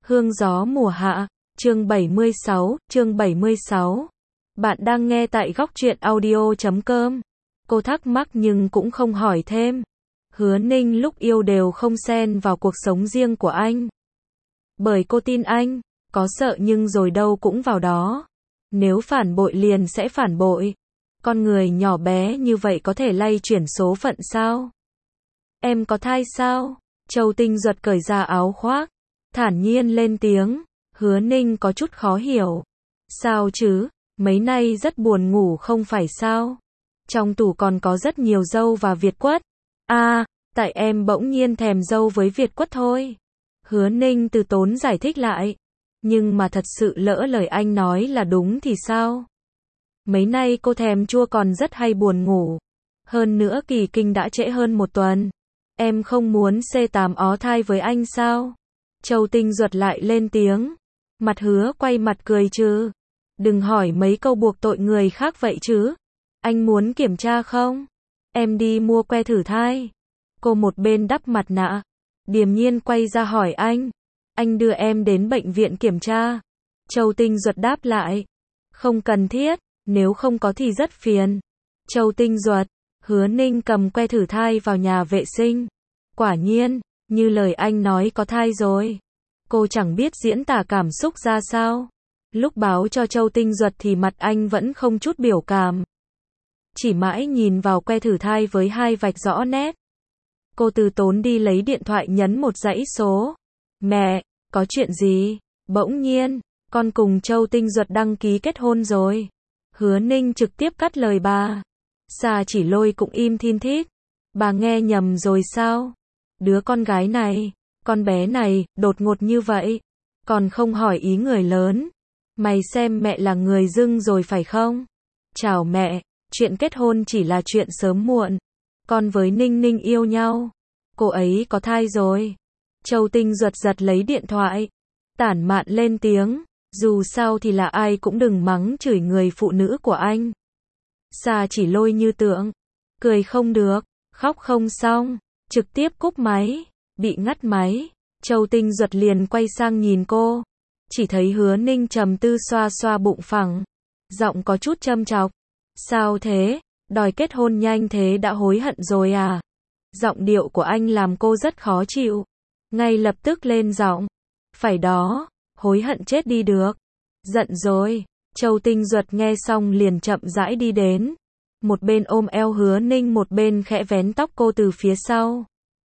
Hương gió mùa hạ, chương 76. Bạn đang nghe tại góc truyện audio.com. Cô thắc mắc nhưng cũng không hỏi thêm. Hứa Ninh lúc yêu đều không xen vào cuộc sống riêng của anh. Bởi cô tin anh, có sợ nhưng rồi đâu cũng vào đó. Nếu phản bội liền sẽ phản bội. Con người nhỏ bé như vậy có thể lay chuyển số phận sao? Em có thai sao? Châu Tinh Duật cởi ra áo khoác, thản nhiên lên tiếng. Hứa Ninh có chút khó hiểu. Sao chứ, mấy nay rất buồn ngủ không phải sao? Trong tủ còn có rất nhiều dâu và Việt quất. Tại em bỗng nhiên thèm dâu với Việt quất thôi. Hứa Ninh từ tốn giải thích lại. Nhưng mà thật sự lỡ lời anh nói là đúng thì sao? Mấy nay cô thèm chua còn rất hay buồn ngủ. Hơn nữa kỳ kinh đã trễ hơn một tuần. Em không muốn C8 ó thai với anh sao? Châu Tinh Duật lại lên tiếng. Mặt Hứa quay mặt cười chứ. Đừng hỏi mấy câu buộc tội người khác vậy chứ. Anh muốn kiểm tra không? Em đi mua que thử thai. Cô một bên đắp mặt nạ, điềm nhiên quay ra hỏi anh. Anh đưa em đến bệnh viện kiểm tra. Châu Tinh Duật đáp lại. Không cần thiết, nếu không có thì rất phiền. Châu Tinh Duật, Hứa Ninh cầm que thử thai vào nhà vệ sinh. Quả nhiên, như lời anh nói có thai rồi. Cô chẳng biết diễn tả cảm xúc ra sao. Lúc báo cho Châu Tinh Duật thì mặt anh vẫn không chút biểu cảm. Chỉ mãi nhìn vào que thử thai với hai vạch rõ nét. Cô từ tốn đi lấy điện thoại nhấn một dãy số. Mẹ, có chuyện gì? Bỗng nhiên, con cùng Châu Tinh Duật đăng ký kết hôn rồi. Hứa Ninh trực tiếp cắt lời bà. Sa Chỉ Lôi cũng im thin thít. Bà nghe nhầm rồi sao? Đứa con gái này, con bé này, đột ngột như vậy. Còn không hỏi ý người lớn. Mày xem mẹ là người dưng rồi phải không? Chào mẹ, chuyện kết hôn chỉ là chuyện sớm muộn. Con với Ninh Ninh yêu nhau. Cô ấy có thai rồi. Châu Tinh Duật giật lấy điện thoại. Tản mạn lên tiếng. Dù sao thì là ai cũng đừng mắng chửi người phụ nữ của anh. Sa Chỉ Lôi như tượng. Cười không được, khóc không xong. Trực tiếp cúp máy. Bị ngắt máy. Châu Tinh Duật liền quay sang nhìn cô. Chỉ thấy Hứa Ninh trầm tư xoa xoa bụng phẳng. Giọng có chút châm chọc. Sao thế? Đòi kết hôn nhanh thế đã hối hận rồi à? Giọng điệu của anh làm cô rất khó chịu. Ngay lập tức lên giọng. Phải đó, hối hận chết đi được. Giận rồi. Châu Tinh Duật nghe xong liền chậm rãi đi đến. Một bên ôm eo Hứa Ninh, một bên khẽ vén tóc cô từ phía sau.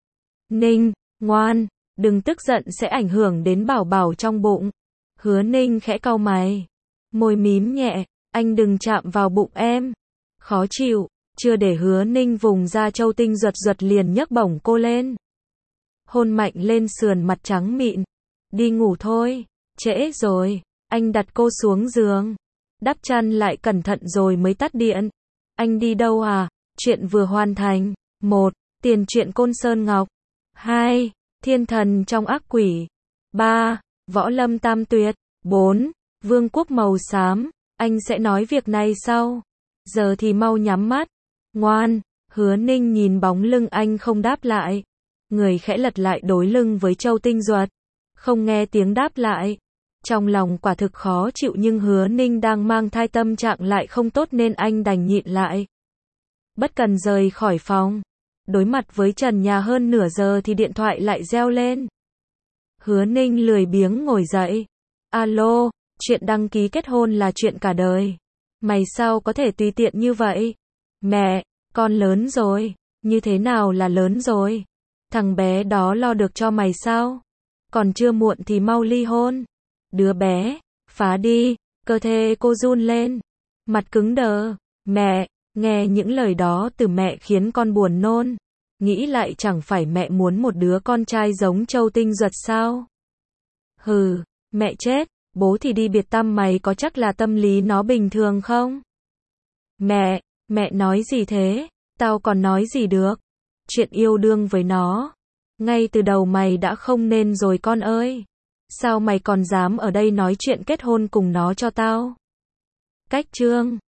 Ninh, ngoan, đừng tức giận sẽ ảnh hưởng đến bảo bảo trong bụng. Hứa Ninh khẽ cau mày. Môi mím nhẹ, anh đừng chạm vào bụng em. Khó chịu, chưa để Hứa Ninh vùng ra Châu Tinh Duật liền nhấc bổng cô lên. Hôn mạnh lên sườn mặt trắng mịn. Đi ngủ thôi, trễ rồi. Anh đặt cô xuống giường. Đắp chăn lại cẩn thận rồi mới tắt điện. Anh đi đâu à? Chuyện vừa hoàn thành. 1. Tiền truyện Côn Sơn Ngọc. 2. Thiên thần trong ác quỷ. 3. Võ lâm tam tuyệt. 4. Vương quốc màu xám. Anh sẽ nói việc này sau. Giờ thì mau nhắm mắt. Ngoan. Hứa Ninh nhìn bóng lưng anh không đáp lại. Người khẽ lật lại đối lưng với Châu Tinh Duật. Không nghe tiếng đáp lại. Trong lòng quả thực khó chịu nhưng Hứa Ninh đang mang thai tâm trạng lại không tốt nên anh đành nhịn lại. Bất cần rời khỏi phòng. Đối mặt với trần nhà hơn nửa giờ thì điện thoại lại reo lên. Hứa Ninh lười biếng ngồi dậy. Alo, chuyện đăng ký kết hôn là chuyện cả đời. Mày sao có thể tùy tiện như vậy? Mẹ, con lớn rồi. Như thế nào là lớn rồi? Thằng bé đó lo được cho mày sao? Còn chưa muộn thì mau ly hôn. Đứa bé, phá đi. Cơ thể cô run lên. Mặt cứng đờ. Mẹ, nghe những lời đó từ mẹ khiến con buồn nôn. Nghĩ lại chẳng phải mẹ muốn một đứa con trai giống Châu Tinh Duật sao? Hừ, mẹ chết, bố thì đi biệt tăm mày có chắc là tâm lý nó bình thường không? Mẹ nói gì thế? Tao còn nói gì được? Chuyện yêu đương với nó. Ngay từ đầu mày đã không nên rồi con ơi. Sao mày còn dám ở đây nói chuyện kết hôn cùng nó cho tao? Cách chương